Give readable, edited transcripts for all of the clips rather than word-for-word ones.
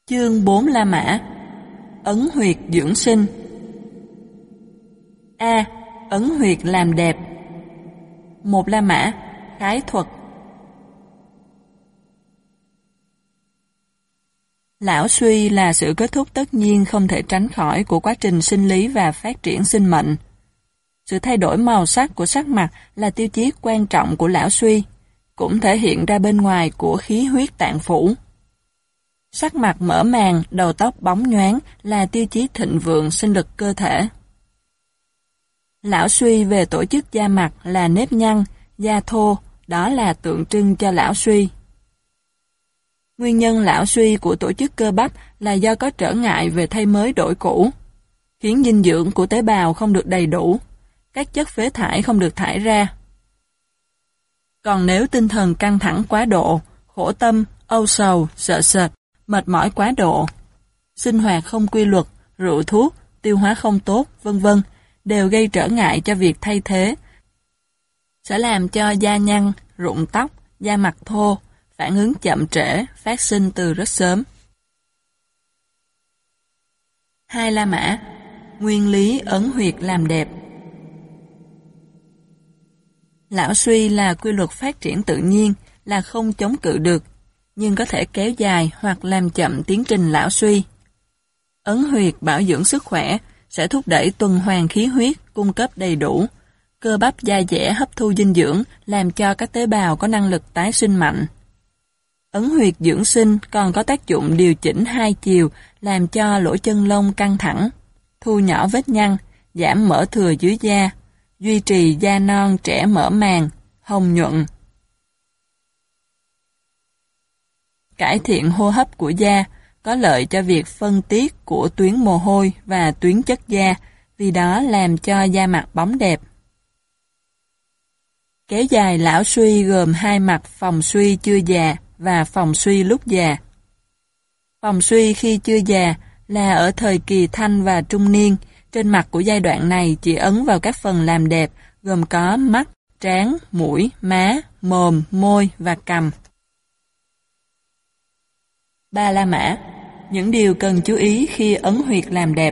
Chương 4 La Mã. Ấn huyệt dưỡng sinh. A. Ấn huyệt làm đẹp. 1 La Mã. Khái thuật. Lão suy là sự kết thúc tất nhiên không thể tránh khỏi của quá trình sinh lý và phát triển sinh mệnh. Sự thay đổi màu sắc của sắc mặt là tiêu chí quan trọng của lão suy, cũng thể hiện ra bên ngoài của khí huyết tạng phủ. Sắc mặt mở màng, đầu tóc bóng nhoáng là tiêu chí thịnh vượng sinh lực cơ thể. Lão suy về tổ chức da mặt là nếp nhăn, da thô, đó là tượng trưng cho lão suy. Nguyên nhân lão suy của tổ chức cơ bắp là do có trở ngại về thay mới đổi cũ, khiến dinh dưỡng của tế bào không được đầy đủ, các chất phế thải không được thải ra. Còn nếu tinh thần căng thẳng quá độ, khổ tâm, âu sầu, sợ sệt, mệt mỏi quá độ, sinh hoạt không quy luật, rượu thuốc, tiêu hóa không tốt, vân vân, đều gây trở ngại cho việc thay thế, sẽ làm cho da nhăn, rụng tóc, da mặt thô, phản ứng chậm trễ, phát sinh từ rất sớm. 2 La Mã. Nguyên lý ấn huyệt làm đẹp. Lão suy là quy luật phát triển tự nhiên, là không chống cự được, nhưng có thể kéo dài hoặc làm chậm tiến trình lão suy. Ấn huyệt bảo dưỡng sức khỏe sẽ thúc đẩy tuần hoàn khí huyết cung cấp đầy đủ, cơ bắp da dẻ hấp thu dinh dưỡng làm cho các tế bào có năng lực tái sinh mạnh. Ấn huyệt dưỡng sinh còn có tác dụng điều chỉnh hai chiều làm cho lỗ chân lông căng thẳng, thu nhỏ vết nhăn, giảm mỡ thừa dưới da, duy trì da non trẻ mở màng, hồng nhuận. Cải thiện hô hấp của da, có lợi cho việc phân tiết của tuyến mồ hôi và tuyến chất da, vì đó làm cho da mặt bóng đẹp. Kéo dài lão suy gồm hai mặt phòng suy chưa già và phòng suy lúc già. Phòng suy khi chưa già là ở thời kỳ thanh và trung niên, trên mặt của giai đoạn này chỉ ấn vào các phần làm đẹp, gồm có mắt, trán, mũi, má, mồm, môi và cằm. 3 La Mã. Những điều cần chú ý khi ấn huyệt làm đẹp.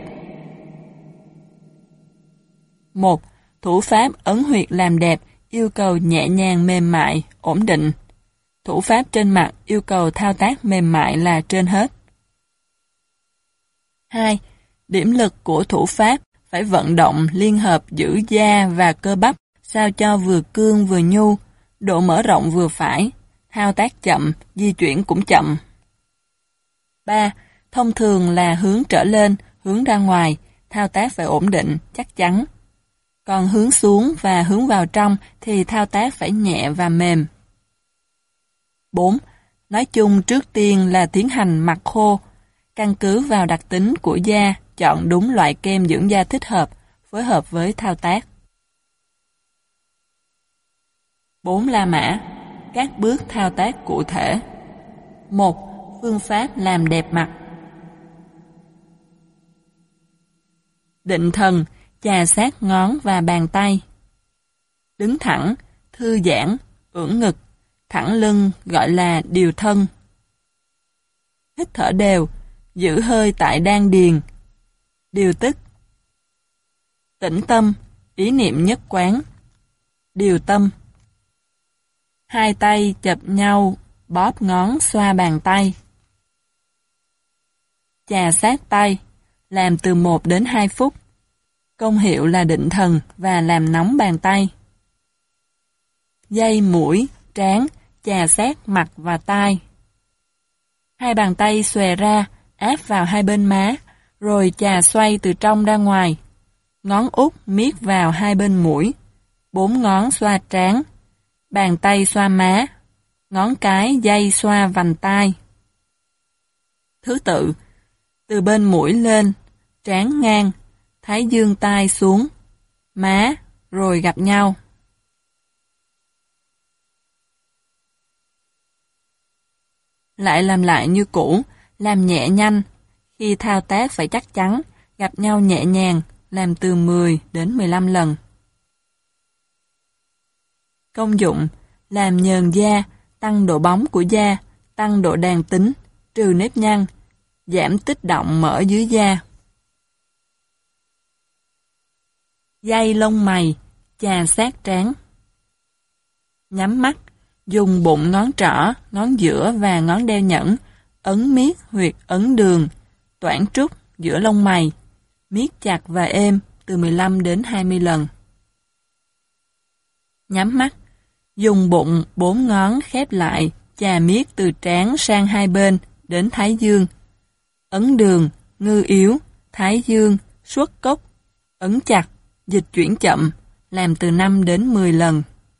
1. Thủ pháp ấn huyệt làm đẹp yêu cầu nhẹ nhàng mềm mại, ổn định. Thủ pháp trên mặt yêu cầu thao tác mềm mại là trên hết. 2. Điểm lực của thủ pháp phải vận động liên hợp giữ da và cơ bắp sao cho vừa cương vừa nhu, độ mở rộng vừa phải, thao tác chậm, di chuyển cũng chậm. 3. Thông thường là hướng trở lên, hướng ra ngoài, thao tác phải ổn định, chắc chắn. Còn hướng xuống và hướng vào trong thì thao tác phải nhẹ và mềm. 4. Nói chung trước tiên là tiến hành mặt khô, căn cứ vào đặc tính của da, chọn đúng loại kem dưỡng da thích hợp, phối hợp với thao tác. 4 La Mã. Các bước thao tác cụ thể. 1. Phương pháp làm đẹp mặt. Định thần, chà sát ngón và bàn tay. Đứng thẳng, thư giãn, ưỡn ngực, thẳng lưng gọi là điều thân. Hít thở đều, giữ hơi tại đan điền. Điều tức. Tĩnh tâm, ý niệm nhất quán. Điều tâm. Hai tay chập nhau, bóp ngón xoa bàn tay. Chà sát tay, làm từ 1 đến 2 phút. Công hiệu là định thần và làm nóng bàn tay. Dây mũi, trán, chà sát mặt và tai. Hai bàn tay xòe ra, áp vào hai bên má, rồi chà xoay từ trong ra ngoài. Ngón út miết vào hai bên mũi, 4 ngón xoa trán, bàn tay xoa má, ngón cái dây xoa vành tai. Thứ tự, từ bên mũi lên, trán ngang, thái dương tai xuống, má, rồi gặp nhau. Lại làm lại như cũ, làm nhẹ nhanh, khi thao tác phải chắc chắn, gặp nhau nhẹ nhàng, làm từ 10 đến 15 lần. Công dụng, làm nhờn da, tăng độ bóng của da, tăng độ đàn tính, trừ nếp nhăn, giảm tích động mỡ dưới da. Day lông mày, chà sát trán. Nhắm mắt, dùng bụng ngón trỏ, ngón giữa và ngón đeo nhẫn, ấn miết huyệt ấn đường, toản trúc giữa lông mày, miết chặt và êm từ 15 đến 20 lần. Nhắm mắt, dùng bụng 4 ngón khép lại, chà miết từ trán sang hai bên đến thái dương. Ấn đường, ngư yếu, thái dương, xuất cốc, ấn chặt, dịch chuyển chậm, làm từ 5 đến 10 lần.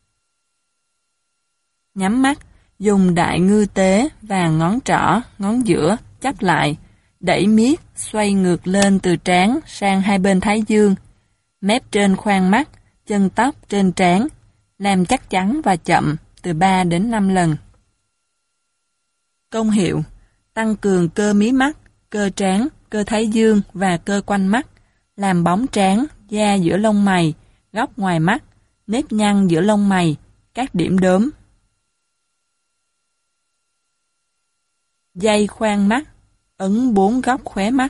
Nhắm mắt, dùng đại ngư tế và ngón trỏ, ngón giữa chắp lại, đẩy miết xoay ngược lên từ trán sang hai bên thái dương, mép trên khoang mắt, chân tóc trên trán, làm chắc chắn và chậm từ 3 đến 5 lần. Công hiệu: tăng cường cơ mí mắt, cơ trán, cơ thái dương và cơ quanh mắt, làm bóng trán, da giữa lông mày, góc ngoài mắt, nếp nhăn giữa lông mày, các điểm đốm. Day khoang mắt, ấn 4 góc khóe mắt.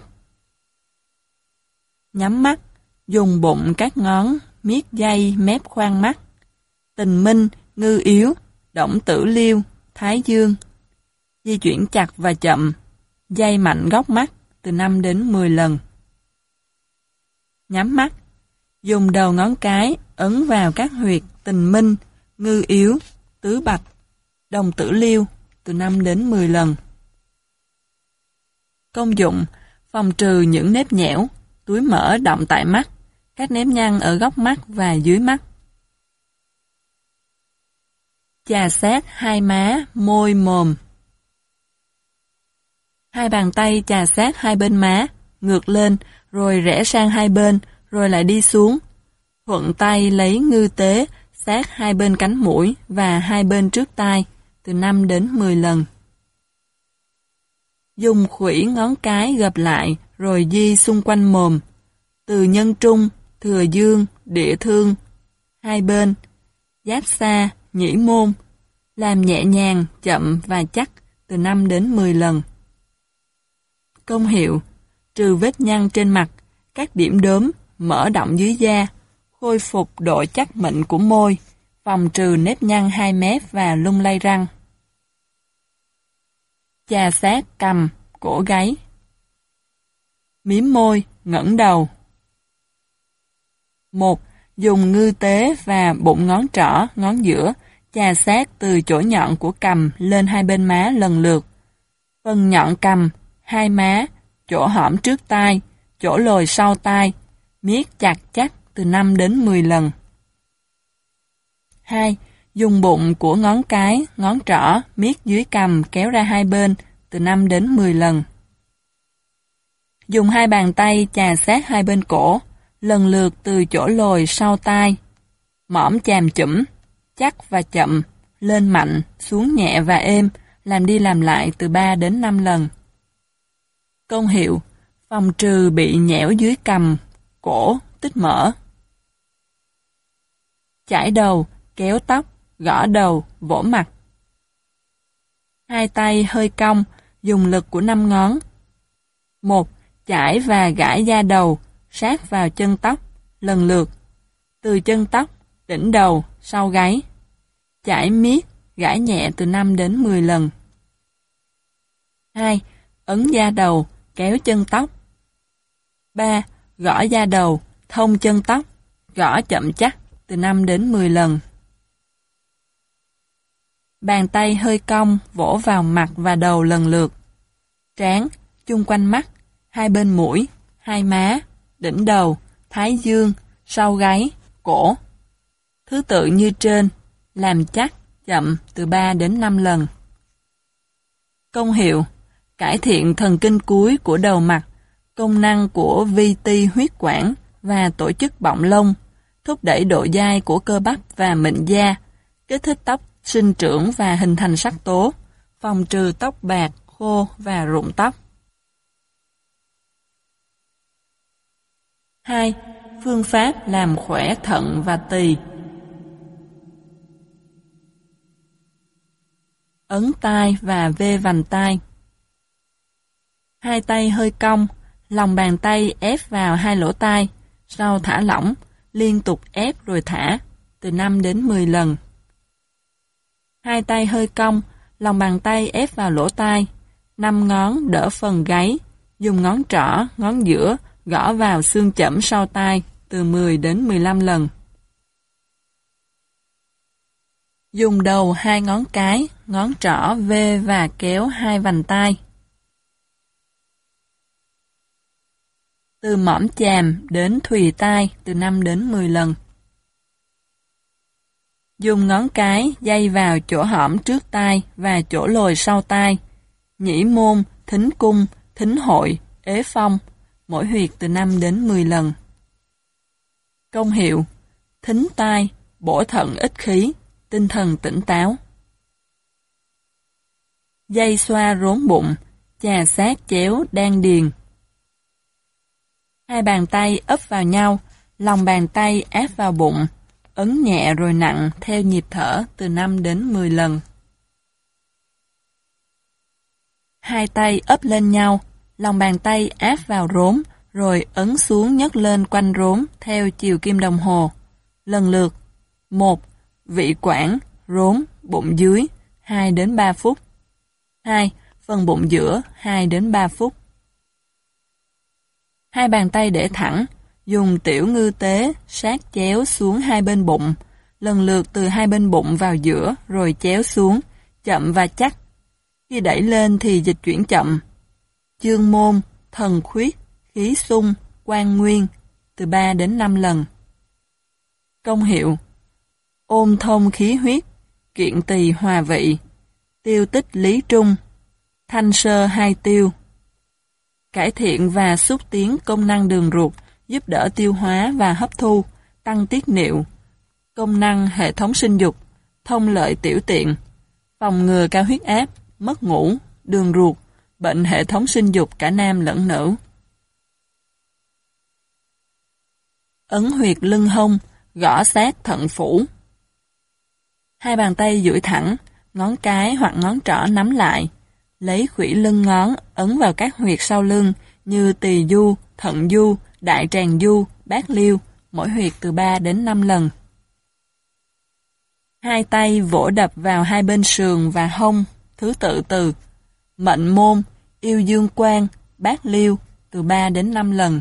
Nhắm mắt, dùng bụng các ngón, miết day mép khoang mắt. Tình minh, ngư yếu, động tử liêu, thái dương. Di chuyển chặt và chậm, day mạnh góc mắt từ 5 đến 10 lần. Nhắm mắt, dùng đầu ngón cái ấn vào các huyệt tình minh, ngư yếu, tứ bạch, đồng tử liêu từ 5 đến 10 lần. Công dụng: phòng trừ những nếp nhẽo, túi mỡ đọng tại mắt, các nếp nhăn ở góc mắt và dưới mắt. Chà sát hai má, môi, mồm. Hai bàn tay chà sát hai bên má, ngược lên, rồi rẽ sang hai bên, rồi lại đi xuống. Thuận tay lấy ngư tế, sát hai bên cánh mũi và hai bên trước tai, từ 5 đến 10 lần. Dùng khuỷu ngón cái gập lại, rồi di xung quanh mồm, từ nhân trung, thừa dương, địa thương, hai bên, giáp xa, nhĩ môn, làm nhẹ nhàng, chậm và chắc từ 5 đến 10 lần. Công hiệu: trừ vết nhăn trên mặt, các điểm đốm, mỡ đọng dưới da, khôi phục độ chắc mịn của môi, phòng trừ nếp nhăn hai mép và lung lay răng. Chà sát cằm, cổ gáy. Mím môi, ngẩng đầu. 1. Dùng ngư tế và bụng ngón trỏ, ngón giữa, chà sát từ chỗ nhọn của cằm lên hai bên má lần lượt. Phần nhọn cằm, hai má, chỗ hõm trước tai, chỗ lồi sau tai, miết chặt chắc từ 5 đến 10 lần. 2. Dùng bụng của ngón cái, ngón trỏ, miết dưới cằm kéo ra hai bên từ 5 đến 10 lần. Dùng hai bàn tay chà sát hai bên cổ, lần lượt từ chỗ lồi sau tai, mõm chàm chủm, chắc và chậm, lên mạnh, xuống nhẹ và êm, làm đi làm lại từ 3 đến 5 lần. Công hiệu: phòng trừ bị nhẽo dưới cằm, cổ, tích mỡ. Chải đầu, kéo tóc, gõ đầu, vỗ mặt. Hai tay hơi cong, dùng lực của 5 ngón. 1. Chải và gãi da đầu, sát vào chân tóc, lần lượt, từ chân tóc, đỉnh đầu, sau gáy. Chải miết, gãi nhẹ từ 5 đến 10 lần. 2. Ấn da đầu, kéo chân tóc. 3. Gõ da đầu, thông chân tóc, gõ chậm chắc từ 5 đến 10 lần. Bàn tay hơi cong, vỗ vào mặt và đầu lần lượt. Trán, chung quanh mắt, hai bên mũi, hai má, đỉnh đầu, thái dương, sau gáy, cổ. Thứ tự như trên, làm chắc, chậm từ 3 đến 5 lần. Công hiệu: cải thiện thần kinh cuối của đầu mặt, công năng của vi ti huyết quản và tổ chức bọng lông, thúc đẩy độ dai của cơ bắp và mịn da, kích thích tóc sinh trưởng và hình thành sắc tố, phòng trừ tóc bạc, khô và rụng tóc. 2. Phương pháp làm khỏe thận và tỳ. Ấn tai và vê vành tai. Hai tay hơi cong, lòng bàn tay ép vào hai lỗ tai, sau thả lỏng, liên tục ép rồi thả, từ 5 đến 10 lần. Hai tay hơi cong, lòng bàn tay ép vào lỗ tai, 5 ngón đỡ phần gáy, dùng ngón trỏ, ngón giữa gõ vào xương chẫm sau tai, từ 10 đến 15 lần. Dùng đầu hai ngón cái, ngón trỏ vê và kéo hai vành tai. Từ mỏm chàm đến thùy tai, từ 5 đến 10 lần. Dùng ngón cái day vào chỗ hõm trước tai và chỗ lồi sau tai, nhĩ môn, thính cung, thính hội, ế phong, mỗi huyệt từ 5 đến 10 lần. Công hiệu: thính tai, bổ thận ít khí, tinh thần tỉnh táo. Day xoa rốn bụng, chà sát chéo đan điền. Hai bàn tay ấp vào nhau, lòng bàn tay áp vào bụng, ấn nhẹ rồi nặng theo nhịp thở từ 5 đến 10 lần. Hai tay ấp lên nhau, lòng bàn tay áp vào rốn, rồi ấn xuống nhấc lên quanh rốn theo chiều kim đồng hồ. Lần lượt: 1. Vị quản, rốn, bụng dưới, 2 đến 3 phút. 2. Phần bụng giữa, 2 đến 3 phút. Hai bàn tay để thẳng, dùng tiểu ngư tế sát chéo xuống hai bên bụng, lần lượt từ hai bên bụng vào giữa rồi chéo xuống, chậm và chắc. Khi đẩy lên thì dịch chuyển chậm. Chương môn, thần khuyết, khí xung, quan nguyên, từ 3 đến 5 lần. Công hiệu: ôn thông khí huyết, kiện tỳ hòa vị, tiêu tích lý trung, thanh sơ hai tiêu. Cải thiện và xúc tiến công năng đường ruột, giúp đỡ tiêu hóa và hấp thu, tăng tiết niệu, công năng hệ thống sinh dục, thông lợi tiểu tiện, phòng ngừa cao huyết áp, mất ngủ, đường ruột, bệnh hệ thống sinh dục cả nam lẫn nữ. Ấn huyệt lưng hông, gõ sát thận phủ. Hai bàn tay duỗi thẳng, ngón cái hoặc ngón trỏ nắm lại, lấy khuỷu lưng ngón ấn vào các huyệt sau lưng như tỳ du, thận du, đại tràng du, bát liêu, mỗi huyệt từ 3 đến 5 lần. Hai tay vỗ đập vào hai bên sườn và hông, thứ tự từ mệnh môn, yêu dương quan, bát liêu, từ 3 đến 5 lần.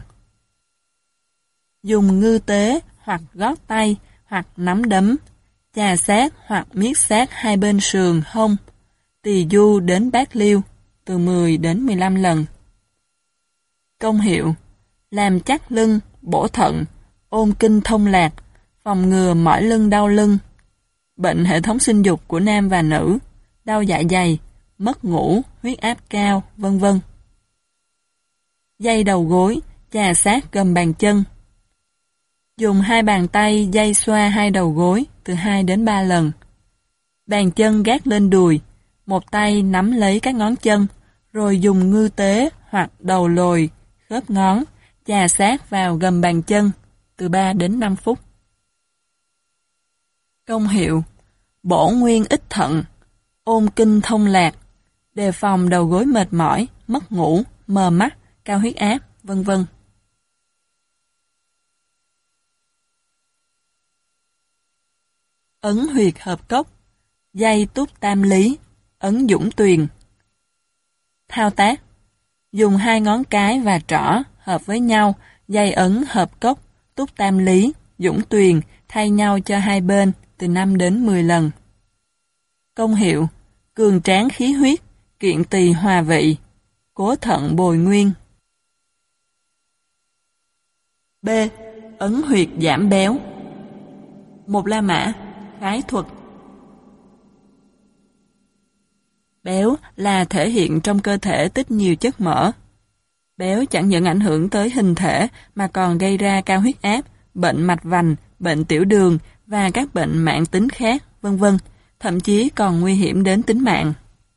Dùng ngư tế hoặc gót tay hoặc nắm đấm, chà sát hoặc miết sát hai bên sườn, hông, tỳ du đến bát liêu, từ 10 đến 15 lần. Công hiệu: làm chắc lưng, bổ thận, ôn kinh thông lạc, phòng ngừa mỏi lưng đau lưng, bệnh hệ thống sinh dục của nam và nữ, đau dạ dày, mất ngủ, huyết áp cao, vân vân. Day đầu gối, chà sát gầm bàn chân. Dùng hai bàn tay day xoa hai đầu gối từ 2 đến 3 lần. Bàn chân gác lên đùi, một tay nắm lấy các ngón chân, rồi dùng ngư tế hoặc đầu lồi, khớp ngón, chà sát vào gầm bàn chân, từ 3 đến 5 phút. Công hiệu: bổ nguyên ích thận, ôn kinh thông lạc, đề phòng đầu gối mệt mỏi, mất ngủ, mờ mắt, cao huyết áp, vân vân. Ấn huyệt hợp cốc, day túc tam lý, ấn dũng tuyền. Thao tác: dùng hai ngón cái và trỏ hợp với nhau, day ấn hợp cốc, túc tam lý, dũng tuyền thay nhau cho hai bên từ 5 đến 10 lần. Công hiệu: cường tráng khí huyết, kiện tỳ hòa vị, cố thận bồi nguyên. B. Ấn huyệt giảm béo. Một La Mã, khái thuật. Béo là thể hiện trong cơ thể tích nhiều chất mỡ. Béo chẳng những ảnh hưởng tới hình thể mà còn gây ra cao huyết áp, bệnh mạch vành, bệnh tiểu đường và các bệnh mãn tính khác, vân vân, thậm chí còn nguy hiểm đến tính mạng.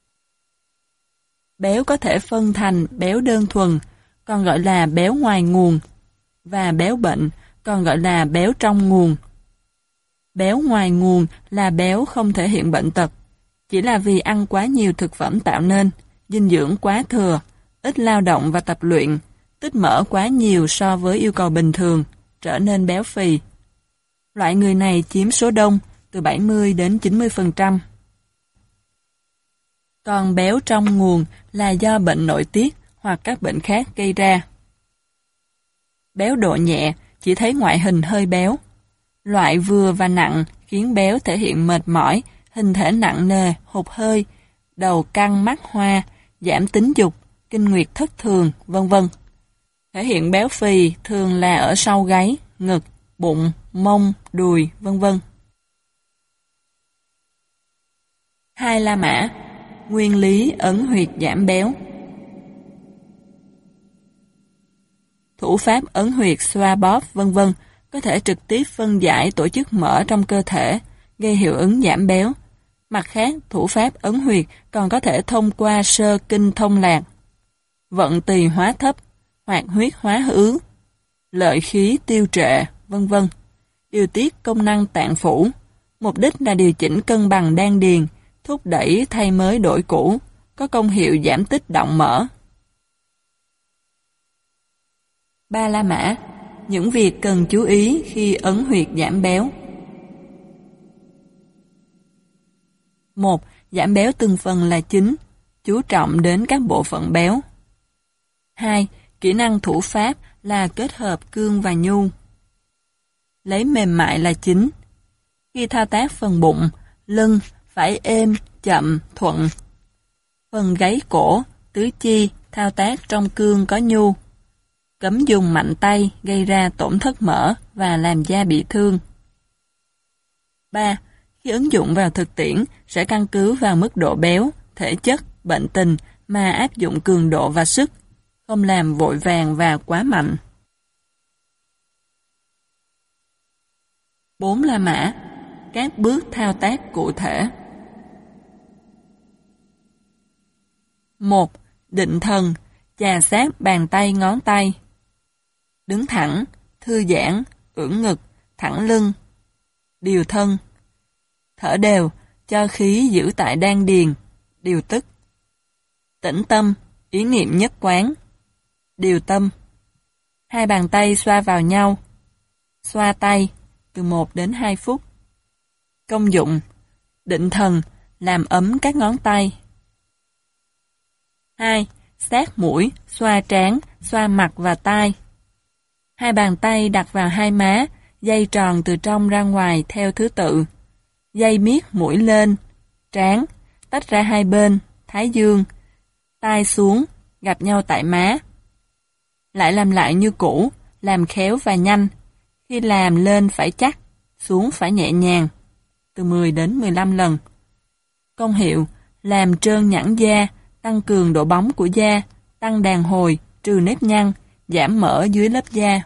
Béo có thể phân thành béo đơn thuần, còn gọi là béo ngoài nguồn, và béo bệnh, còn gọi là béo trong nguồn. Béo ngoài nguồn là béo không thể hiện bệnh tật, chỉ là vì ăn quá nhiều thực phẩm tạo nên, dinh dưỡng quá thừa, ít lao động và tập luyện, tích mỡ quá nhiều so với yêu cầu bình thường, trở nên béo phì. Loại người này chiếm số đông, từ 70 đến 90%. Còn béo trong nguồn là do bệnh nội tiết hoặc các bệnh khác gây ra. Béo độ nhẹ chỉ thấy ngoại hình hơi béo. Loại vừa và nặng khiến béo thể hiện mệt mỏi, hình thể nặng nề, hụt hơi, đầu căng mắt hoa, giảm tính dục, kinh nguyệt thất thường, vân vân. Thể hiện béo phì thường là ở sau gáy, ngực, bụng, mông, đùi, vân vân. 2. La Mã. Nguyên lý ấn huyệt giảm béo. Thủ pháp ấn huyệt, xoa bóp, vân vân có thể trực tiếp phân giải tổ chức mỡ trong cơ thể, gây hiệu ứng giảm béo. Mặt khác, thủ pháp ấn huyệt còn có thể thông qua sơ kinh thông lạc, vận tỳ hóa thấp, hoạt huyết hóa ứ, lợi khí tiêu trệ, vân vân, điều tiết công năng tạng phủ, mục đích là điều chỉnh cân bằng đan điền, thúc đẩy thay mới đổi cũ, có công hiệu giảm tích động mỡ. 3. La Mã. Những việc cần chú ý khi ấn huyệt giảm béo. 1. Giảm béo từng phần là chính, chú trọng đến các bộ phận béo. 2. Kỹ năng thủ pháp là kết hợp cương và nhu. Lấy mềm mại là chính. Khi thao tác phần bụng, lưng phải êm, chậm, thuận. Phần gáy cổ, tứ chi thao tác trong cương có nhu. Cấm dùng mạnh tay gây ra tổn thất mỡ và làm da bị thương. 3. Khi ứng dụng vào thực tiễn sẽ căn cứ vào mức độ béo, thể chất, bệnh tình mà áp dụng cường độ và sức, không làm vội vàng và quá mạnh. 4. La Mã. Các bước thao tác cụ thể. 1. Định thần, chà sát bàn tay ngón tay. Đứng thẳng, thư giãn, ưỡn ngực, thẳng lưng. Điều thân. Thở đều, cho khí giữ tại đan điền, điều tức. Tĩnh tâm, ý niệm nhất quán. Điều tâm. Hai bàn tay xoa vào nhau. Xoa tay, từ 1 đến 2 phút. Công dụng. Định thần, làm ấm các ngón tay. 2. Sát mũi, xoa trán, xoa mặt và tai. Hai bàn tay đặt vào hai má, dây tròn từ trong ra ngoài theo thứ tự. Dây miết mũi lên, trán, tách ra hai bên, thái dương, tai xuống, gặp nhau tại má. Lại làm lại như cũ, làm khéo và nhanh. Khi làm lên phải chắc, xuống phải nhẹ nhàng, từ 10 đến 15 lần. Công hiệu, làm trơn nhẵn da, tăng cường độ bóng của da, tăng đàn hồi, trừ nếp nhăn, giảm mỡ dưới lớp da.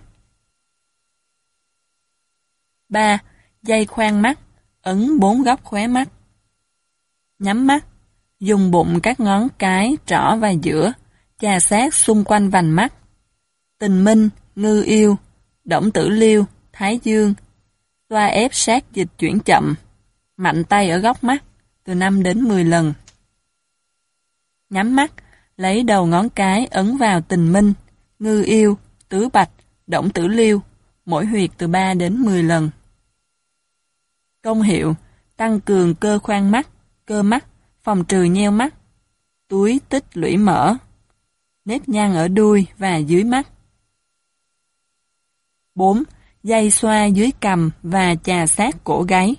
3. Dây khoan mắt, ấn 4 góc khóe mắt. Nhắm mắt, dùng bụng các ngón cái, trỏ và giữa, chà sát xung quanh vành mắt. Tình minh, ngư yêu, động tử liêu, thái dương, xoa ép sát dịch chuyển chậm, mạnh tay ở góc mắt, từ 5 đến 10 lần. Nhắm mắt, lấy đầu ngón cái ấn vào tình minh, ngư yêu, tứ bạch, động tử liêu, mỗi huyệt từ 3 đến 10 lần. Công hiệu, tăng cường cơ khoang mắt, cơ mắt, phòng trừ nheo mắt, túi tích lũy mỡ, nếp nhăn ở đuôi và dưới mắt. 4. Dây xoa dưới cằm và chà sát cổ gáy.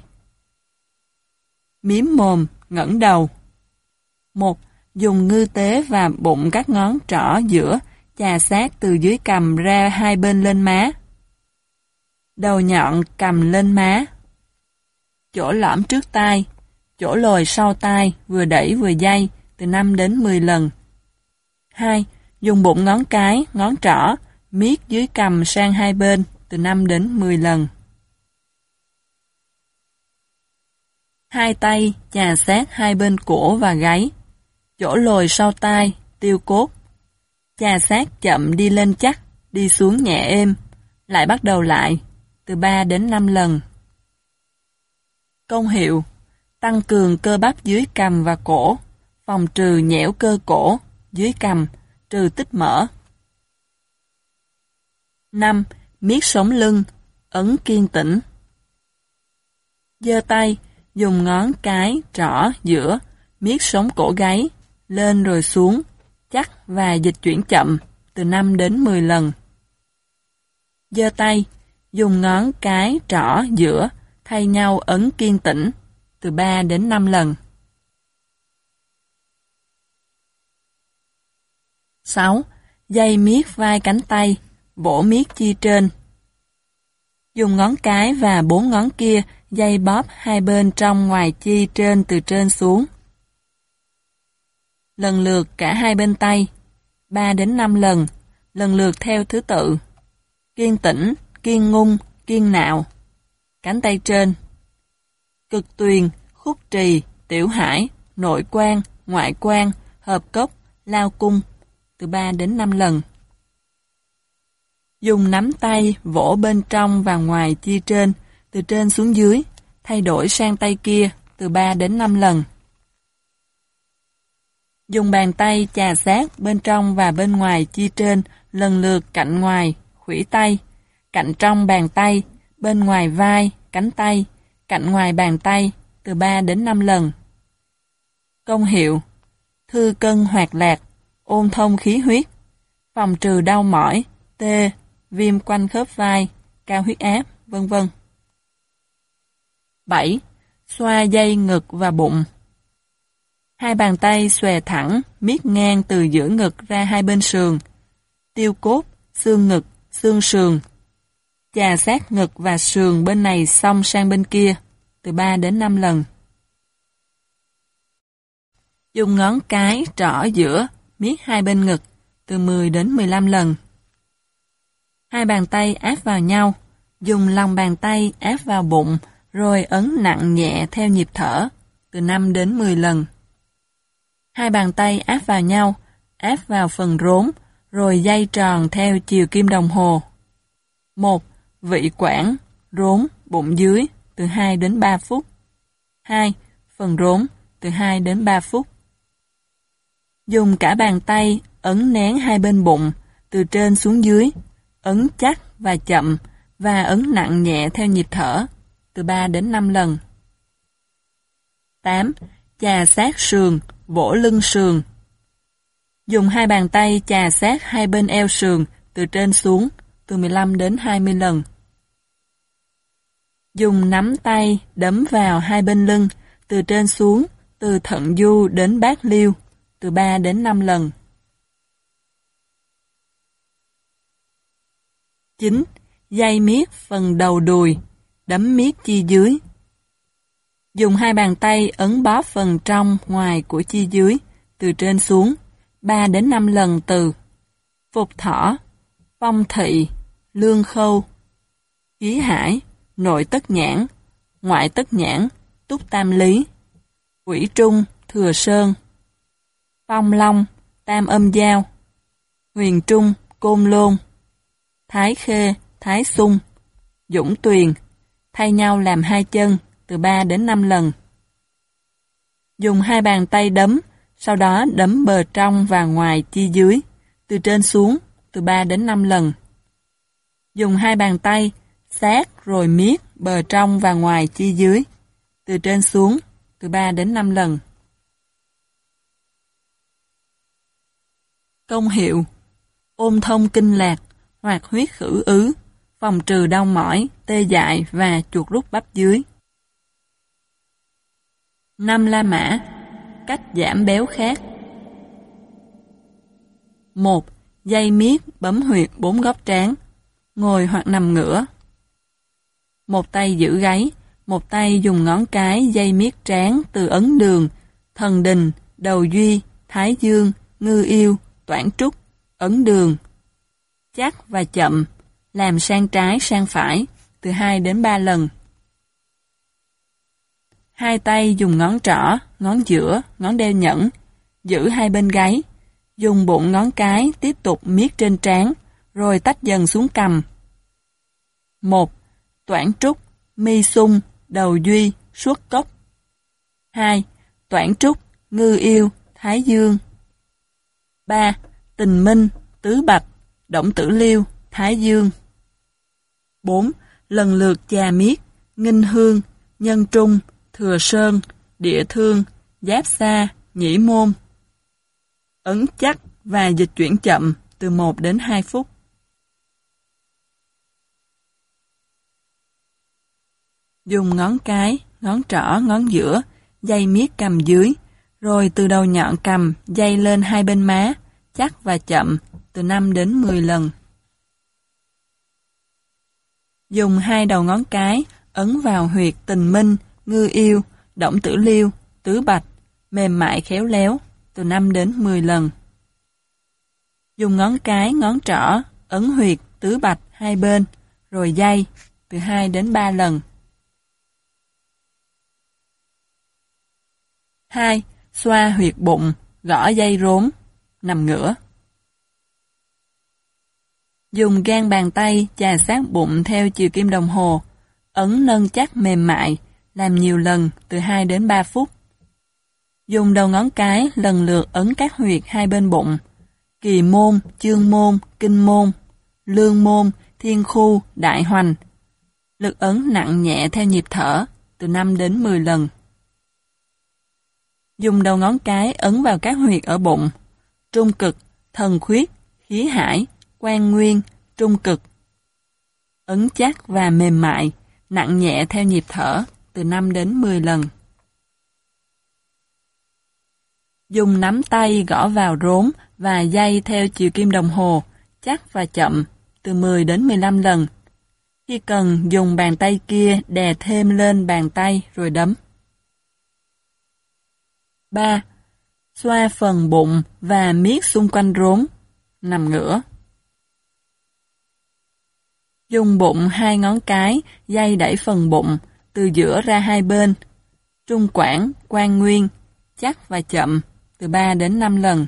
Miếm mồm, ngẩng đầu. 1. Dùng ngư tế và bụng các ngón trỏ giữa, chà sát từ dưới cằm ra hai bên lên má. Đầu nhọn cầm lên má. Chỗ lõm trước tai, chỗ lồi sau tai, vừa đẩy vừa dây, từ 5 đến 10 lần. 2. Dùng bụng ngón cái, ngón trỏ, miết dưới cằm sang hai bên, từ 5 đến 10 lần. Hai tay chà sát hai bên cổ và gáy, chỗ lồi sau tai, tiêu cốt. Chà sát chậm đi lên chắc, đi xuống nhẹ êm, lại bắt đầu lại, từ 3 đến 5 lần. Công hiệu, tăng cường cơ bắp dưới cằm và cổ, phòng trừ nhẽo cơ cổ, dưới cằm, trừ tích mỡ. 5. Miết sống lưng, ấn kiên tĩnh. Giơ tay, dùng ngón cái, trỏ, giữa, miết sống cổ gáy, lên rồi xuống, chắc và dịch chuyển chậm, từ 5 đến 10 lần. Giơ tay, dùng ngón cái, trỏ, giữa, thay nhau ấn kiên tĩnh, từ 3 đến 5 lần. 6. Day miết vai cánh tay, vỗ miết chi trên. Dùng ngón cái và 4 ngón kia day bóp hai bên trong ngoài chi trên từ trên xuống. Lần lượt cả hai bên tay, 3 đến 5 lần, lần lượt theo thứ tự. Kiên tĩnh, kiên ngung, kiên nạo. Cánh tay trên. Cực tuyền, khúc trì, tiểu hải, nội quan, ngoại quan, hợp cốc, lao cung, từ 3 đến 5 lần. Dùng nắm tay vỗ bên trong và ngoài chi trên, từ trên xuống dưới, thay đổi sang tay kia, từ 3 đến 5 lần. Dùng bàn tay chà sát bên trong và bên ngoài chi trên, lần lượt cạnh ngoài, khuỷu tay, cạnh trong bàn tay, bên ngoài vai, cánh tay, cạnh ngoài bàn tay, từ 3 đến 5 lần. Công hiệu: thư cân hoạt lạc, ôn thông khí huyết, phòng trừ đau mỏi, tê, viêm quanh khớp vai, cao huyết áp, vân vân. 7. Xoa dây ngực và bụng. Hai bàn tay xòe thẳng, miết ngang từ giữa ngực ra hai bên sườn, tiêu cốt, xương ngực, xương sườn. Chà sát ngực và sườn bên này xong sang bên kia, từ 3 đến 5 lần. Dùng ngón cái, trỏ giữa, miết hai bên ngực, từ 10 đến 15 lần. Hai bàn tay áp vào nhau, dùng lòng bàn tay áp vào bụng, rồi ấn nặng nhẹ theo nhịp thở, từ 5 đến 10 lần. Hai bàn tay áp vào nhau, áp vào phần rốn, rồi day tròn theo chiều kim đồng hồ. 1. Vị quản, rốn, bụng dưới, từ 2 đến 3 phút. 2. Phần rốn, từ 2 đến 3 phút. Dùng cả bàn tay ấn nén hai bên bụng, từ trên xuống dưới, ấn chắc và chậm, và ấn nặng nhẹ theo nhịp thở, từ 3 đến 5 lần. 8. Chà sát sườn, vỗ lưng sườn. Dùng hai bàn tay chà sát hai bên eo sườn, từ trên xuống, từ 15 đến 20 lần. Dùng nắm tay đấm vào hai bên lưng, từ trên xuống, từ thận du đến bát liêu, từ 3 đến 5 lần. 9. Day miết phần đầu đùi, đấm miết chi dưới. Dùng hai bàn tay ấn bóp phần trong, ngoài của chi dưới, từ trên xuống, 3 đến 5 lần từ phục thỏ, phong thị, lương khâu, khí hải, nội tất nhãn, ngoại tất nhãn, túc tam lý, quỷ trung, thừa sơn, phong long, tam âm giao, huyền trung, côn lôn, thái khê, thái xung, dũng tuyền, thay nhau làm hai chân, từ 3 đến 5 lần. Dùng hai bàn tay đấm, sau đó đấm bờ trong và ngoài chi dưới, từ trên xuống, từ 3 đến 5 lần. Dùng hai bàn tay, sát rồi miết bờ trong và ngoài chi dưới, từ trên xuống, từ 3 đến 5 lần. Công hiệu: ôn thông kinh lạc, hoạt huyết khử ứ, phòng trừ đau mỏi, tê dại và chuột rút bắp dưới. 5 La Mã, cách giảm béo khác. 1. Day miết bấm huyệt 4 góc trán, ngồi hoặc nằm ngửa. Một tay giữ gáy, một tay dùng ngón cái day miết trán từ ấn đường, thần đình, đầu duy, thái dương, ngư yêu, toản trúc, ấn đường. Chắc và chậm, làm sang trái sang phải, từ 2 đến 3 lần. Hai tay dùng ngón trỏ, ngón giữa, ngón đeo nhẫn, giữ hai bên gáy, dùng bụng ngón cái tiếp tục miết trên trán, rồi tách dần xuống cằm. 1. Toản trúc, mi sung, đầu duy, xuất cốc. 2. Toản trúc, ngư yêu, thái dương. 3. Từ Tình Minh, Tứ Bạch, Động Tử Liêu, Thái Dương. 4. Lần lượt chà miết, Nghinh Hương, Nhân Trung, Thừa Sơn, Địa Thương, Giáp Sa, Nhĩ Môn. Ấn chắc và dịch chuyển chậm từ 1 đến 2 phút. Dùng ngón cái, ngón trỏ, ngón giữa, day miết cầm dưới, rồi từ đầu nhọn cầm day lên hai bên má, chắc và chậm từ 5 đến 10 lần. Dùng hai đầu ngón cái ấn vào huyệt Tình Minh, Ngư Yêu, Động Tử Liêu, Tứ Bạch, mềm mại khéo léo từ 5 đến 10 lần. Dùng ngón cái, ngón trỏ ấn huyệt Tứ Bạch hai bên, rồi day từ 2 đến 3 lần. 2. Xoa huyệt bụng, gõ dây rốn, nằm ngửa. Dùng gang bàn tay chà sát bụng theo chiều kim đồng hồ, ấn nâng chắc mềm mại, làm nhiều lần từ 2 đến 3 phút. Dùng đầu ngón cái lần lượt ấn các huyệt hai bên bụng, Kỳ Môn, Chương Môn, Kinh Môn, Lương Môn, Thiên Khu, Đại Hoành. Lực ấn nặng nhẹ theo nhịp thở từ 5 đến 10 lần. Dùng đầu ngón cái ấn vào các huyệt ở bụng, Trung Cực, Thần Khuyết, Khí Hải, Quan Nguyên, Trung Cực. Ấn chắc và mềm mại, nặng nhẹ theo nhịp thở từ 5 đến 10 lần. Dùng nắm tay gõ vào rốn và day theo chiều kim đồng hồ, chắc và chậm từ 10 đến 15 lần. Khi cần, dùng bàn tay kia đè thêm lên bàn tay rồi đấm. 3. Xoa phần bụng và miết xung quanh rốn, nằm ngửa. Dùng bụng hai ngón cái day đẩy phần bụng từ giữa ra hai bên, trung quản, quan nguyên, chắc và chậm từ 3 đến 5 lần.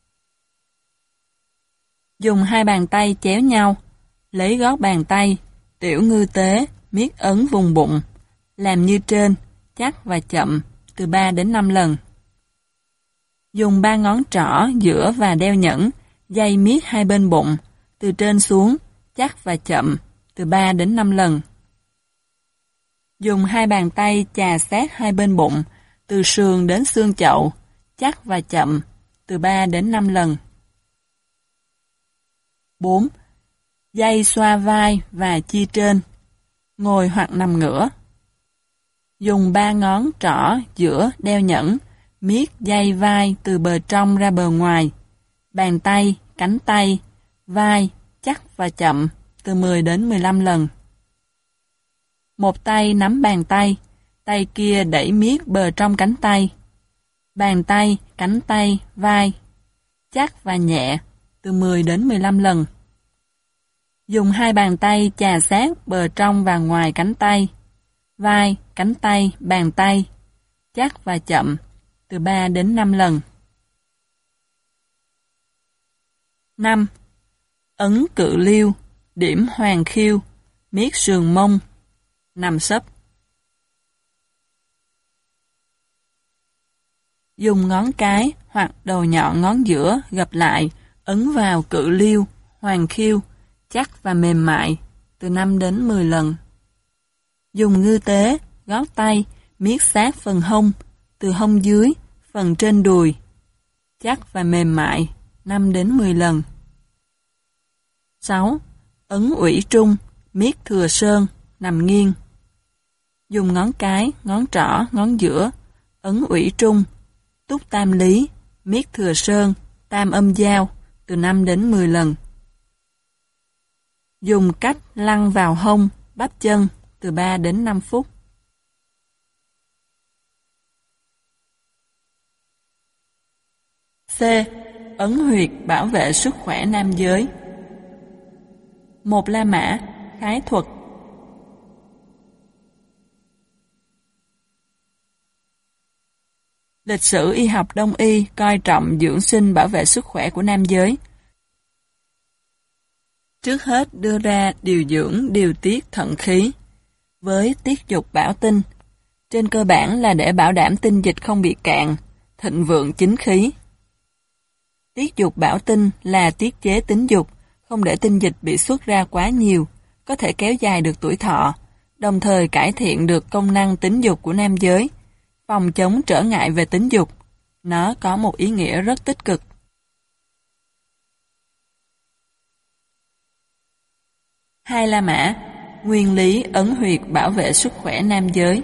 Dùng hai bàn tay chéo nhau, lấy gót bàn tay, tiểu ngư tế, miết ấn vùng bụng, làm như trên, chắc và chậm từ 3 đến 5 lần. Dùng 3 ngón trỏ, giữa và đeo nhẫn, day miết hai bên bụng, từ trên xuống, chắc và chậm từ 3 đến 5 lần. Dùng hai bàn tay chà sát hai bên bụng, từ sườn đến xương chậu, chắc và chậm từ 3 đến 5 lần. 4. Day xoa vai và chi trên, ngồi hoặc nằm ngửa. Dùng 3 ngón trỏ, giữa, đeo nhẫn, miết day vai từ bờ trong ra bờ ngoài, bàn tay, cánh tay, vai, chắc và chậm từ 10 đến 15 lần. Một tay nắm bàn tay, tay kia đẩy miết bờ trong cánh tay, bàn tay, cánh tay, vai, chắc và nhẹ từ 10 đến 15 lần. Dùng hai bàn tay chà sát bờ trong và ngoài cánh tay, vai, cánh tay, bàn tay, chắc và chậm từ 3 đến 5 lần. 5. Ấn cự liêu, điểm hoàng khiêu, miết sườn mông, nằm sấp. Dùng ngón cái hoặc đầu nhọn ngón giữa gập lại, ấn vào cự liêu, hoàng khiêu, chắc và mềm mại từ 5 đến 10 lần. Dùng ngư tế, gót tay, miết sát phần hông, từ hông dưới, phần trên đùi, chắc và mềm mại 5 đến 10 lần. 6. Ấn ủy trung, miết thừa sơn, nằm nghiêng. Dùng ngón cái, ngón trỏ, ngón giữa, ấn ủy trung, túc tam lý, miết thừa sơn, tam âm giao từ 5 đến 10 lần. Dùng cách lăn vào hông, bắp chân từ 3 đến 5 phút. C. Ấn huyệt bảo vệ sức khỏe nam giới. 1. La Mã, khái thuật. Lịch sử y học Đông y coi trọng dưỡng sinh bảo vệ sức khỏe của nam giới. Trước hết đưa ra điều dưỡng điều tiết thận khí với tiết dục bảo tinh, trên cơ bản là để bảo đảm tinh dịch không bị cạn, thịnh vượng chính khí. Tiết dục bảo tinh là tiết chế tính dục, không để tinh dịch bị xuất ra quá nhiều, có thể kéo dài được tuổi thọ, đồng thời cải thiện được công năng tính dục của nam giới, phòng chống trở ngại về tính dục. Nó có một ý nghĩa rất tích cực. Hai La Mã, nguyên lý ấn huyệt bảo vệ sức khỏe nam giới.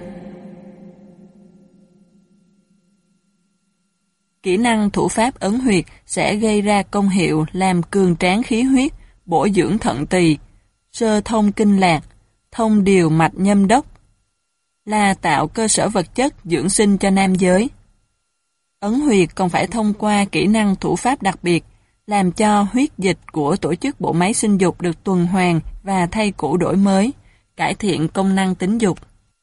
Kỹ năng thủ pháp ấn huyệt sẽ gây ra công hiệu làm cường tráng khí huyết, bổ dưỡng thận tỳ, sơ thông kinh lạc, thông điều mạch nhâm đốc, là tạo cơ sở vật chất dưỡng sinh cho nam giới. Ấn huyệt còn phải thông qua kỹ năng thủ pháp đặc biệt, làm cho huyết dịch của tổ chức bộ máy sinh dục được tuần hoàn và thay cũ đổi mới, cải thiện công năng tính dục.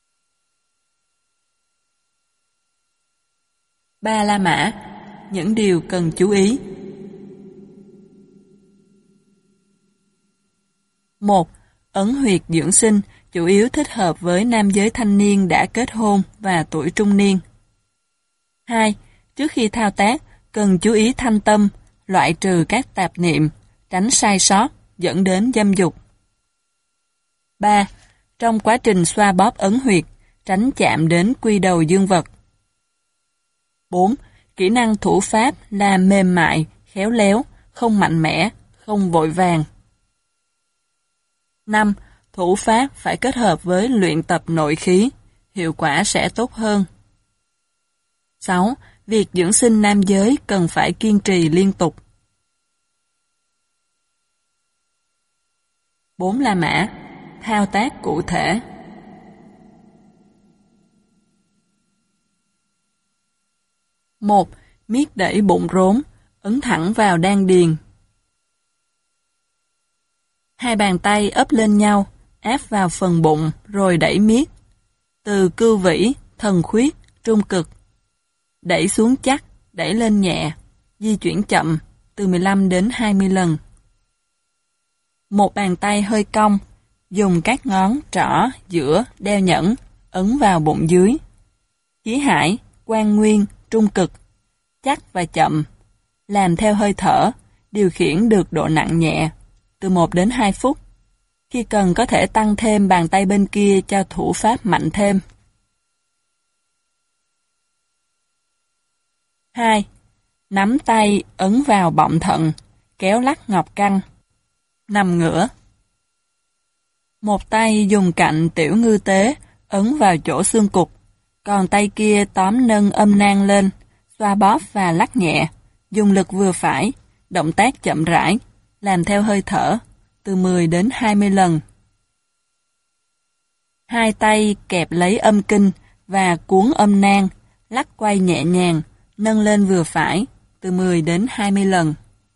Ba La Mã, những điều cần chú ý. 1. Ấn huyệt dưỡng sinh chủ yếu thích hợp với nam giới thanh niên đã kết hôn và tuổi trung niên. 2. Trước khi thao tác, cần chú ý thanh tâm, loại trừ các tạp niệm, tránh sai sót, dẫn đến dâm dục. 3. Trong quá trình xoa bóp ấn huyệt, tránh chạm đến quy đầu dương vật. 4. Kỹ năng thủ pháp là mềm mại, khéo léo, không mạnh mẽ, không vội vàng. 5. Thủ pháp phải kết hợp với luyện tập nội khí, hiệu quả sẽ tốt hơn. 6. Việc dưỡng sinh nam giới cần phải kiên trì liên tục. 4 La Mã, thao tác cụ thể. 1. Miết đẩy bụng rốn, ấn thẳng vào đan điền. 2 bàn tay ấp lên nhau, áp vào phần bụng rồi đẩy miết. Từ cư vĩ, thần khuyết, trung cực. Đẩy xuống chắc, đẩy lên nhẹ, di chuyển chậm, từ 15 đến 20 lần. 1 bàn tay hơi cong, dùng các ngón trỏ, giữa, đeo nhẫn, ấn vào bụng dưới. Khí hải, quan nguyên, trung cực, chắc và chậm, làm theo hơi thở, điều khiển được độ nặng nhẹ, từ 1 đến 2 phút. Khi cần có thể tăng thêm bàn tay bên kia cho thủ pháp mạnh thêm. 2. Nắm tay ấn vào bọng thận, kéo lắc ngọc căng. Nằm ngửa. 1 tay dùng cạnh tiểu ngư tế ấn vào chỗ xương cụt, còn tay kia tóm nâng âm nang lên, xoa bóp và lắc nhẹ, dùng lực vừa phải, động tác chậm rãi, làm theo hơi thở, từ 10 đến 20 lần. 2 tay kẹp lấy âm kinh và cuốn âm nang, lắc quay nhẹ nhàng, nâng lên vừa phải, từ 10 đến 20 lần.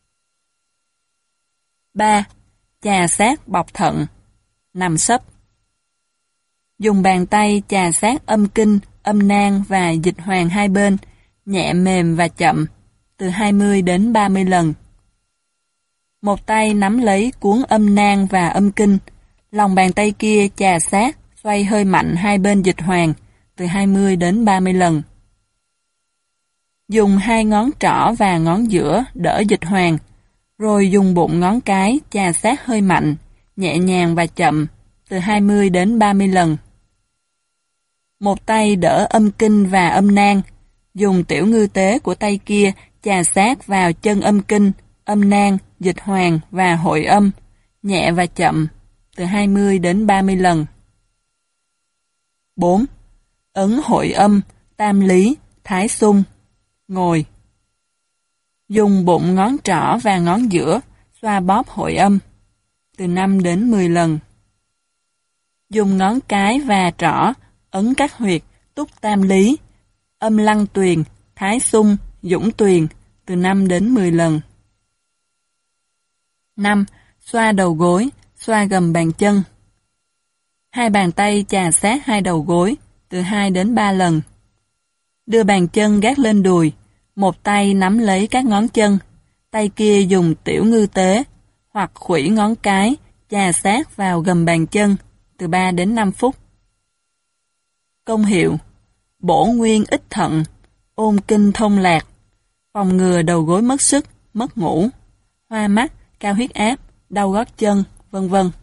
3. Chà sát bọc thận, nằm sấp. Dùng bàn tay chà sát âm kinh, âm nang và dịch hoàn hai bên, nhẹ mềm và chậm, từ 20 đến 30 lần. 1 tay nắm lấy cuốn âm nang và âm kinh, lòng bàn tay kia chà sát, xoay hơi mạnh hai bên dịch hoàn, từ 20 đến 30 lần. Dùng 2 ngón trỏ và ngón giữa đỡ dịch hoàn, rồi dùng bụng ngón cái chà sát hơi mạnh, nhẹ nhàng và chậm, từ 20 đến 30 lần. 1 tay đỡ âm kinh và âm nang, dùng tiểu ngư tế của tay kia chà sát vào chân âm kinh, âm nang, dịch hoàn và hội âm, nhẹ và chậm, từ 20 đến 30 lần. 4. Ấn hội âm, tam lý, thái xung, ngồi. Dùng bụng ngón trỏ và ngón giữa xoa bóp hội âm, từ 5 đến 10 lần. Dùng ngón cái và trỏ ấn các huyệt túc tam lý, âm lăng tuyền, thái xung, dũng tuyền, từ 5 đến 10 lần. 5. Xoa đầu gối, xoa gầm bàn chân. 2 bàn tay chà sát hai đầu gối, từ 2 đến 3 lần. Đưa bàn chân gác lên đùi, 1 tay nắm lấy các ngón chân, tay kia dùng tiểu ngư tế hoặc khuỷu ngón cái chà sát vào gầm bàn chân, từ 3 đến 5 phút. Công hiệu: bổ nguyên ích thận, ôn kinh thông lạc, phòng ngừa đầu gối mất sức, mất ngủ, hoa mắt, cao huyết áp, đau gót chân, vân vân.